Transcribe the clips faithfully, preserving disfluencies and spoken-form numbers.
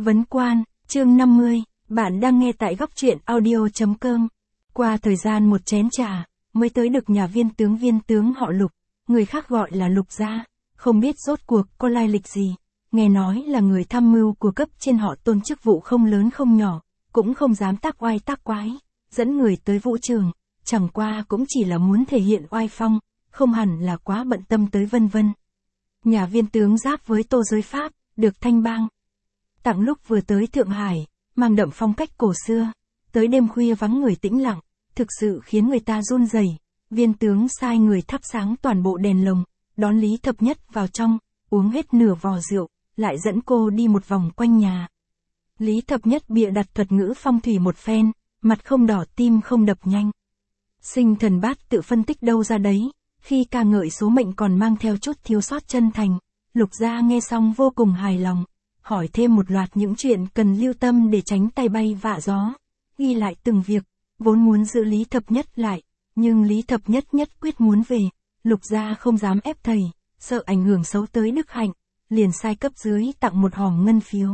Vấn Quan, chương năm mươi, bạn đang nghe tại góc truyện audio.com. Qua thời gian một chén trà, mới tới được nhà viên tướng viên tướng họ Lục, người khác gọi là Lục gia, không biết rốt cuộc có lai lịch gì, nghe nói là người tham mưu của cấp trên họ Tôn, chức vụ không lớn không nhỏ, cũng không dám tác oai tác quái, dẫn người tới vũ trường, chẳng qua cũng chỉ là muốn thể hiện oai phong, không hẳn là quá bận tâm tới vân vân. Nhà viên tướng giáp với Tô Giới Pháp, được Thanh Bang tặng lúc vừa tới Thượng Hải, mang đậm phong cách cổ xưa, tới đêm khuya vắng người tĩnh lặng, thực sự khiến người ta run rẩy. Viên tướng sai người thắp sáng toàn bộ đèn lồng, đón Lý Thập Nhất vào trong, uống hết nửa vò rượu, lại dẫn cô đi một vòng quanh nhà. Lý Thập Nhất bịa đặt thuật ngữ phong thủy một phen, mặt không đỏ tim không đập nhanh. Sinh thần bát tự phân tích đâu ra đấy, khi ca ngợi số mệnh còn mang theo chút thiếu sót chân thành. Lục gia nghe xong vô cùng hài lòng, hỏi thêm một loạt những chuyện cần lưu tâm để tránh tay bay vạ gió, ghi lại từng việc, vốn muốn giữ Lý Thập Nhất lại, nhưng Lý Thập Nhất nhất quyết muốn về, Lục gia không dám ép thầy, sợ ảnh hưởng xấu tới đức hạnh, liền sai cấp dưới tặng một hòm ngân phiếu.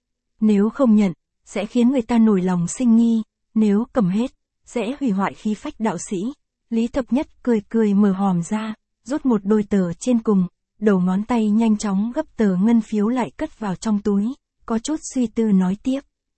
Nếu không nhận, sẽ khiến người ta nổi lòng sinh nghi, nếu cầm hết, sẽ hủy hoại khí phách đạo sĩ. Lý Thập Nhất cười cười mở hòm ra, rút một đôi tờ trên cùng, đầu ngón tay nhanh chóng gấp tờ ngân phiếu lại cất vào trong túi, có chút suy tư nói tiếp.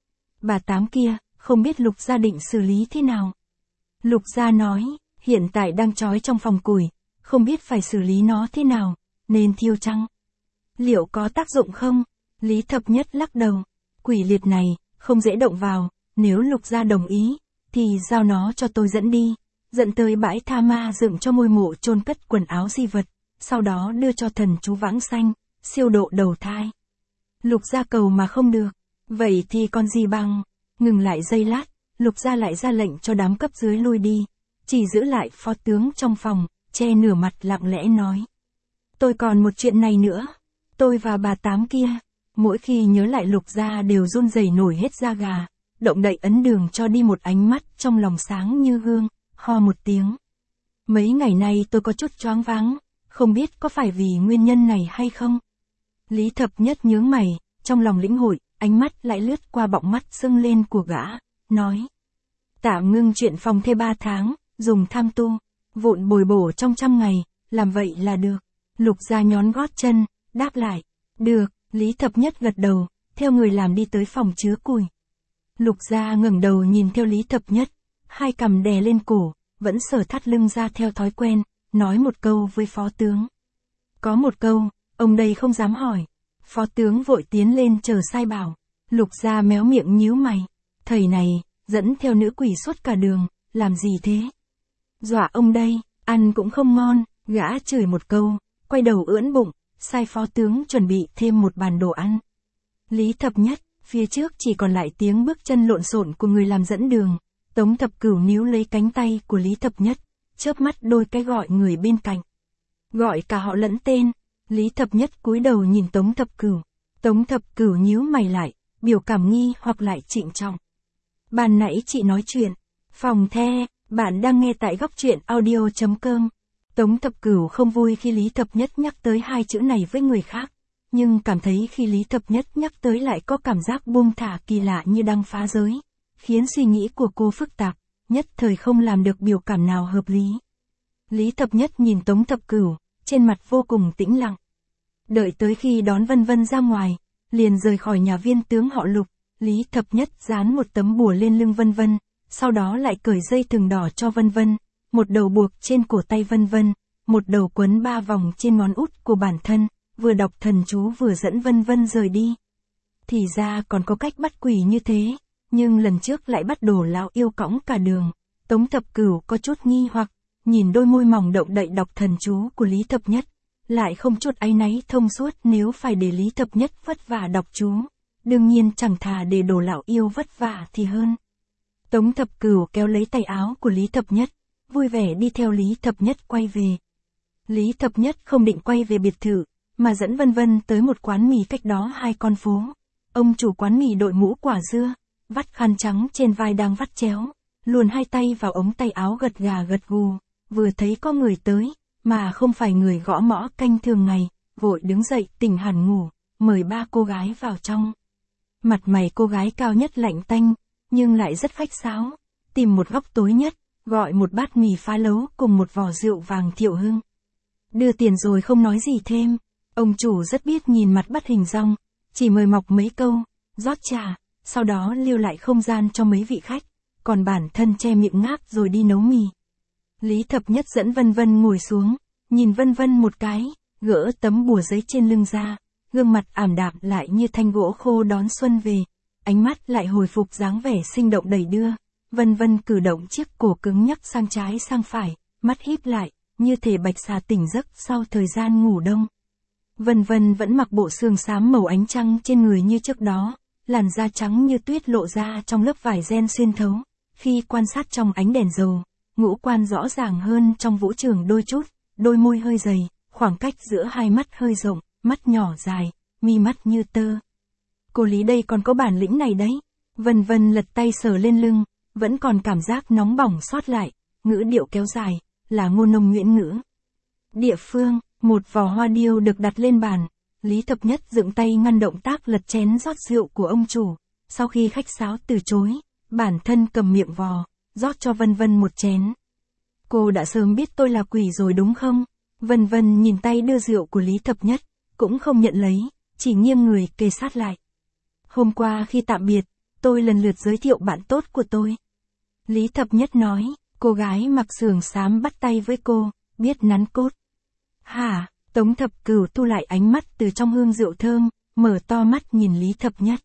Bà Tám kia, không biết Lục gia định xử lý thế nào. Lục gia nói, hiện tại đang trói trong phòng củi, không biết phải xử lý nó thế nào, nên thiêu chăng? Liệu có tác dụng không? Lý Thập Nhất lắc đầu, quỷ liệt này, không dễ động vào, nếu Lục gia đồng ý, thì giao nó cho tôi dẫn đi, dẫn tới bãi tha ma dựng cho ngôi mộ chôn cất quần áo di vật, sau đó đưa cho thần chú vãng sanh, siêu độ đầu thai. Lục gia cầu mà không được, vậy thì còn gì bằng. Ngừng lại giây lát, Lục gia lại ra lệnh cho đám cấp dưới lui đi, chỉ giữ lại phó tướng trong phòng, che nửa mặt lặng lẽ nói. Tôi còn một chuyện này nữa, tôi và bà Tám kia, mỗi khi nhớ lại Lục gia đều run rẩy nổi hết da gà, động đậy ấn đường cho đi một ánh mắt trong lòng sáng như gương, ho một tiếng. Mấy ngày nay tôi có chút choáng váng, không biết có phải vì nguyên nhân này hay không? Lý Thập Nhất nhướng mày, trong lòng lĩnh hội, ánh mắt lại lướt qua bọng mắt sưng lên của gã, nói. Tạm ngưng chuyện phòng thê ba tháng, dùng tham tu, vụn bồi bổ trong trăm ngày, làm vậy là được. Lục gia nhón gót chân, đáp lại. Được, Lý Thập Nhất gật đầu, theo người làm đi tới phòng chứa củi. Lục gia ngẩng đầu nhìn theo Lý Thập Nhất, hai cằm đè lên cổ, vẫn sờ thắt lưng ra theo thói quen, nói một câu với phó tướng. Có một câu, ông đây không dám hỏi. Phó tướng vội tiến lên chờ sai bảo. Lục gia méo miệng nhíu mày. Thầy này, dẫn theo nữ quỷ suốt cả đường, làm gì thế? Dọa ông đây, ăn cũng không ngon, gã chửi một câu, quay đầu ưỡn bụng, sai phó tướng chuẩn bị thêm một bàn đồ ăn. Lý Thập Nhất, phía trước chỉ còn lại tiếng bước chân lộn xộn của người làm dẫn đường. Tống Thập Cửu níu lấy cánh tay của Lý Thập Nhất, chớp mắt đôi cái gọi người bên cạnh. Gọi cả họ lẫn tên. Lý Thập Nhất cúi đầu nhìn Tống Thập Cửu. Tống Thập Cửu nhíu mày lại, biểu cảm nghi hoặc lại trịnh trọng. Ban nãy chị nói chuyện. Phòng the, bạn đang nghe tại góc truyện audio.com. Tống Thập Cửu không vui khi Lý Thập Nhất nhắc tới hai chữ này với người khác, nhưng cảm thấy khi Lý Thập Nhất nhắc tới lại có cảm giác buông thả kỳ lạ như đang phá giới, khiến suy nghĩ của cô phức tạp, nhất thời không làm được biểu cảm nào hợp lý. Lý Thập Nhất nhìn Tống Thập Cửu, trên mặt vô cùng tĩnh lặng. Đợi tới khi đón Vân Vân ra ngoài, liền rời khỏi nhà viên tướng họ Lục, Lý Thập Nhất dán một tấm bùa lên lưng Vân Vân, sau đó lại cởi dây thừng đỏ cho Vân Vân, một đầu buộc trên cổ tay Vân Vân, một đầu quấn ba vòng trên ngón út của bản thân, vừa đọc thần chú vừa dẫn Vân Vân rời đi. Thì ra còn có cách bắt quỷ như thế, nhưng lần trước lại bắt đồ lão yêu cõng cả đường. Tống Thập Cửu có chút nghi hoặc, nhìn đôi môi mỏng động đậy đọc thần chú của Lý Thập Nhất, lại không chút áy náy thông suốt nếu phải để Lý Thập Nhất vất vả đọc chú. Đương nhiên chẳng thà để đồ lão yêu vất vả thì hơn. Tống Thập Cửu kéo lấy tay áo của Lý Thập Nhất, vui vẻ đi theo Lý Thập Nhất quay về. Lý Thập Nhất không định quay về biệt thự, mà dẫn Vân Vân tới một quán mì cách đó hai con phố. Ông chủ quán mì đội mũ quả dưa, vắt khăn trắng trên vai đang vắt chéo, luồn hai tay vào ống tay áo gật gà gật gù, vừa thấy có người tới, mà không phải người gõ mõ canh thường ngày, vội đứng dậy tỉnh hẳn ngủ, mời ba cô gái vào trong. Mặt mày cô gái cao nhất lạnh tanh, nhưng lại rất khách sáo. Tìm một góc tối nhất, gọi một bát mì phá lấu cùng một vò rượu vàng Thiệu Hưng. Đưa tiền rồi không nói gì thêm. Ông chủ rất biết nhìn mặt bắt hình dong, chỉ mời mọc mấy câu, rót trà, sau đó lưu lại không gian cho mấy vị khách, còn bản thân che miệng ngáp rồi đi nấu mì. Lý Thập Nhất dẫn Vân Vân ngồi xuống, nhìn Vân Vân một cái, gỡ tấm bùa giấy trên lưng ra, gương mặt ảm đạm lại như thanh gỗ khô đón xuân về, ánh mắt lại hồi phục dáng vẻ sinh động đầy đưa. Vân Vân cử động chiếc cổ cứng nhắc sang trái sang phải, mắt híp lại, như thể bạch xà tỉnh giấc sau thời gian ngủ đông. Vân Vân vẫn mặc bộ sườn xám màu ánh trăng trên người như trước đó, làn da trắng như tuyết lộ ra trong lớp vải ren xuyên thấu. Khi quan sát trong ánh đèn dầu, ngũ quan rõ ràng hơn trong vũ trường đôi chút, đôi môi hơi dày, khoảng cách giữa hai mắt hơi rộng, mắt nhỏ dài, mi mắt như tơ. Cô Lý đây còn có bản lĩnh này đấy. Vân Vân lật tay sờ lên lưng, vẫn còn cảm giác nóng bỏng sót lại, ngữ điệu kéo dài, là ngôn nông nguyễn ngữ. Địa phương, một vò hoa điêu được đặt lên bàn, Lý Thập Nhất dựng tay ngăn động tác lật chén rót rượu của ông chủ, sau khi khách sáo từ chối, bản thân cầm miệng vò, rót cho Vân Vân một chén. Cô đã sớm biết tôi là quỷ rồi đúng không? Vân Vân nhìn tay đưa rượu của Lý Thập Nhất, cũng không nhận lấy, chỉ nghiêng người kề sát lại. Hôm qua khi tạm biệt, tôi lần lượt giới thiệu bạn tốt của tôi. Lý Thập Nhất nói, cô gái mặc sườn xám bắt tay với cô, biết nắn cốt. Hả? Tống Thập Cửu thu lại ánh mắt từ trong hương rượu thơm, mở to mắt nhìn Lý Thập Nhất.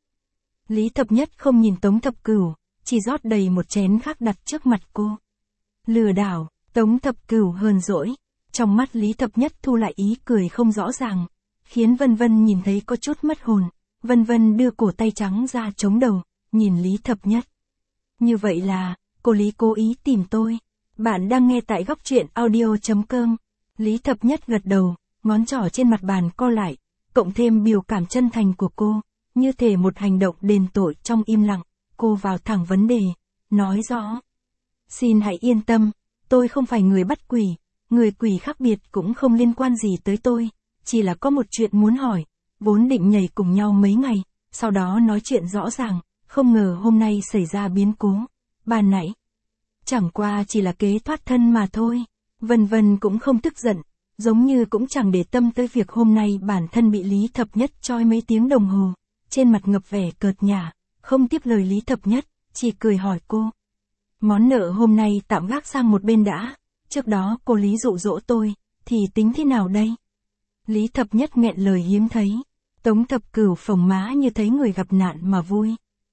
Lý Thập Nhất không nhìn Tống Thập Cửu, chỉ rót đầy một chén khác đặt trước mặt cô. Lừa đảo, Tống Thập Cửu hờn dỗi, trong mắt Lý Thập Nhất thu lại ý cười không rõ ràng, khiến Vân Vân nhìn thấy có chút mất hồn. Vân Vân đưa cổ tay trắng ra chống đầu, nhìn Lý Thập Nhất. Như vậy là, cô Lý cố ý tìm tôi. Bạn đang nghe tại góc truyện audio chấm com. Lý Thập Nhất gật đầu, ngón trỏ trên mặt bàn co lại, cộng thêm biểu cảm chân thành của cô, như thể một hành động đền tội trong im lặng, cô vào thẳng vấn đề, nói rõ. Xin hãy yên tâm, tôi không phải người bắt quỷ, người quỷ khác biệt cũng không liên quan gì tới tôi, chỉ là có một chuyện muốn hỏi, vốn định nhảy cùng nhau mấy ngày, sau đó nói chuyện rõ ràng, không ngờ hôm nay xảy ra biến cố, ban nãy. Chẳng qua chỉ là kế thoát thân mà thôi. Vân Vân cũng không tức giận, giống như cũng chẳng để tâm tới việc hôm nay bản thân bị Lý Thập Nhất choi mấy tiếng đồng hồ, trên mặt ngập vẻ cợt nhả, không tiếp lời Lý Thập Nhất, chỉ cười hỏi cô. Món nợ hôm nay tạm gác sang một bên đã, trước đó cô Lý dụ dỗ tôi, thì tính thế nào đây? Lý Thập Nhất nghẹn lời hiếm thấy, Tống Thập Cửu phồng má như thấy người gặp nạn mà vui.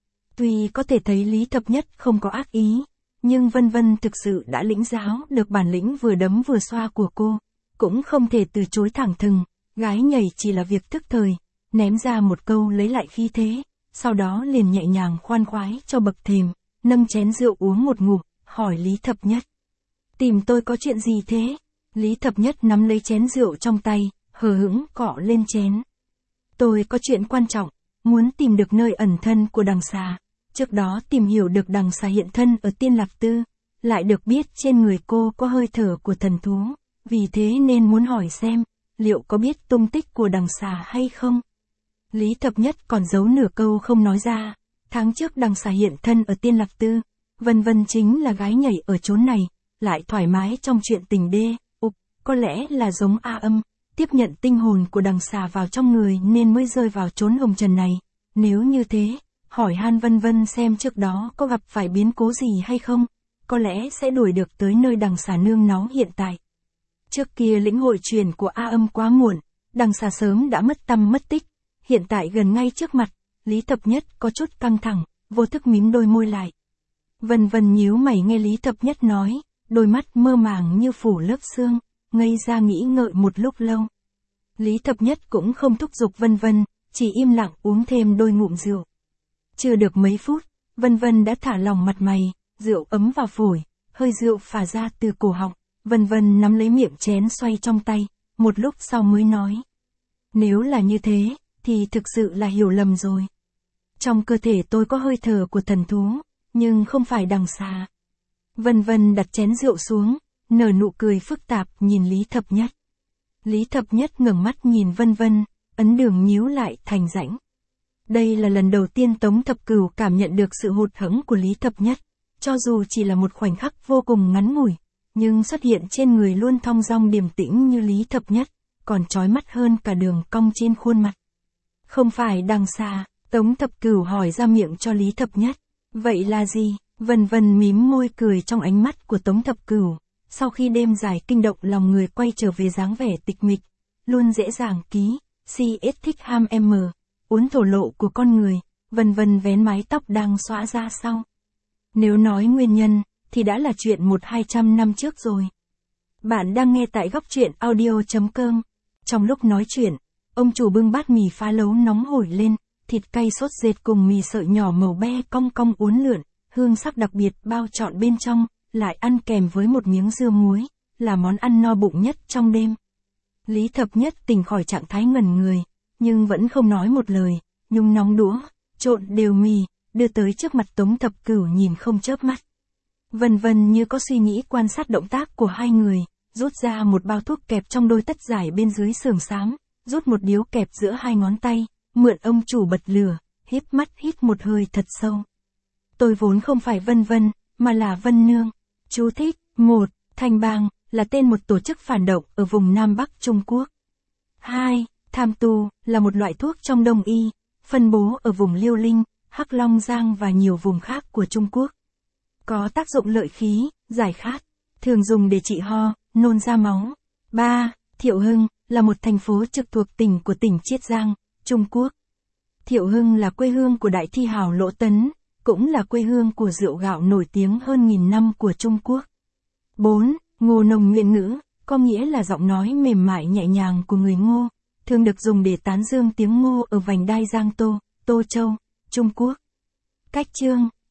Tuy có thể thấy Lý Thập Nhất không có ác ý, nhưng Vân Vân thực sự đã lĩnh giáo được bản lĩnh vừa đấm vừa xoa của cô, cũng không thể từ chối thẳng thừng, gái nhảy chỉ là việc tức thời, ném ra một câu lấy lại khí thế, sau đó liền nhẹ nhàng khoan khoái cho bậc thềm, nâng chén rượu uống một ngụm, hỏi Lý Thập Nhất. Tìm tôi có chuyện gì thế? Lý Thập Nhất nắm lấy chén rượu trong tay, hờ hững cọ lên chén. Tôi có chuyện quan trọng, muốn tìm được nơi ẩn thân của đằng xà. Trước đó tìm hiểu được đằng xà hiện thân ở Tiên Lạc Tư, lại được biết trên người cô có hơi thở của thần thú, vì thế nên muốn hỏi xem, liệu có biết tung tích của đằng xà hay không? Lý Thập Nhất còn giấu nửa câu không nói ra, tháng trước đằng xà hiện thân ở Tiên Lạc Tư, Vân Vân chính là gái nhảy ở chốn này, lại thoải mái trong chuyện tình đê, ục, có lẽ là giống A Âm, tiếp nhận tinh hồn của đằng xà vào trong người nên mới rơi vào chốn hồng trần này, nếu như thế, hỏi han Vân Vân xem trước đó có gặp phải biến cố gì hay không, có lẽ sẽ đuổi được tới nơi đằng xà nương náu hiện tại. Trước kia lĩnh hội truyền của A Âm quá muộn, đằng xà sớm đã mất tăm mất tích, hiện tại gần ngay trước mặt, Lý Thập Nhất có chút căng thẳng, vô thức mím đôi môi lại. Vân Vân nhíu mày nghe Lý Thập Nhất nói, đôi mắt mơ màng như phủ lớp sương, ngây ra nghĩ ngợi một lúc lâu. Lý Thập Nhất cũng không thúc giục Vân Vân, chỉ im lặng uống thêm đôi ngụm rượu. Chưa được mấy phút, Vân Vân đã thả lỏng mặt mày, rượu ấm vào phổi, hơi rượu phả ra từ cổ họng, Vân Vân nắm lấy miệng chén xoay trong tay, một lúc sau mới nói. Nếu là như thế, thì thực sự là hiểu lầm rồi. Trong cơ thể tôi có hơi thở của thần thú, nhưng không phải đằng xà. Vân Vân đặt chén rượu xuống, nở nụ cười phức tạp nhìn Lý Thập Nhất. Lý Thập Nhất ngẩng mắt nhìn Vân Vân, ấn đường nhíu lại thành rãnh. Đây là lần đầu tiên Tống Thập Cửu cảm nhận được sự hụt hẫng của Lý Thập Nhất, cho dù chỉ là một khoảnh khắc vô cùng ngắn ngủi, nhưng xuất hiện trên người luôn thong dong điềm tĩnh như Lý Thập Nhất, còn chói mắt hơn cả đường cong trên khuôn mặt. Không phải đằng xa, Tống Thập Cửu hỏi ra miệng cho Lý Thập Nhất. Vậy là gì? Vân Vân mím môi cười trong ánh mắt của Tống Thập Cửu, sau khi đêm dài kinh động lòng người quay trở về dáng vẻ tịch mịch, luôn dễ dàng ký, xê ét thích ham em, uốn thổ lộ của con người, Vân Vân vén mái tóc đang xõa ra sau. Nếu nói nguyên nhân, thì đã là chuyện một hai trăm năm trước rồi. Bạn đang nghe tại góc truyện audio.com. Trong lúc nói chuyện, ông chủ bưng bát mì phá lấu nóng hổi lên, thịt cay sốt dệt cùng mì sợi nhỏ màu be cong cong uốn lượn, hương sắc đặc biệt bao trọn bên trong, lại ăn kèm với một miếng dưa muối, là món ăn no bụng nhất trong đêm. Lý Thập Nhất tỉnh khỏi trạng thái ngẩn người, nhưng vẫn không nói một lời, nhúng nóng đũa, trộn đều mì, đưa tới trước mặt Tống Thập Cửu nhìn không chớp mắt. Vân Vân như có suy nghĩ quan sát động tác của hai người, rút ra một bao thuốc kẹp trong đôi tất dài bên dưới sườn xám, rút một điếu kẹp giữa hai ngón tay, mượn ông chủ bật lửa, híp mắt hít một hơi thật sâu. Tôi vốn không phải Vân Vân, mà là Vân Nương. Chú thích, một. Thanh bang, là tên một tổ chức phản động ở vùng Nam Bắc Trung Quốc. hai. Tham tu, là một loại thuốc trong Đông y, phân bố ở vùng Liêu Linh, Hắc Long Giang và nhiều vùng khác của Trung Quốc. Có tác dụng lợi khí, giải khát, thường dùng để trị ho, nôn ra máu. ba. Thiệu Hưng, là một thành phố trực thuộc tỉnh của tỉnh Chiết Giang, Trung Quốc. Thiệu Hưng là quê hương của đại thi hào Lỗ Tấn, cũng là quê hương của rượu gạo nổi tiếng hơn nghìn năm của Trung Quốc. bốn. Ngô Nông Nguyện ngữ, có nghĩa là giọng nói mềm mại nhẹ nhàng của người Ngô, thường được dùng để tán dương tiếng Ngô ở vành đai Giang Tô, Tô Châu, Trung Quốc. Cách chương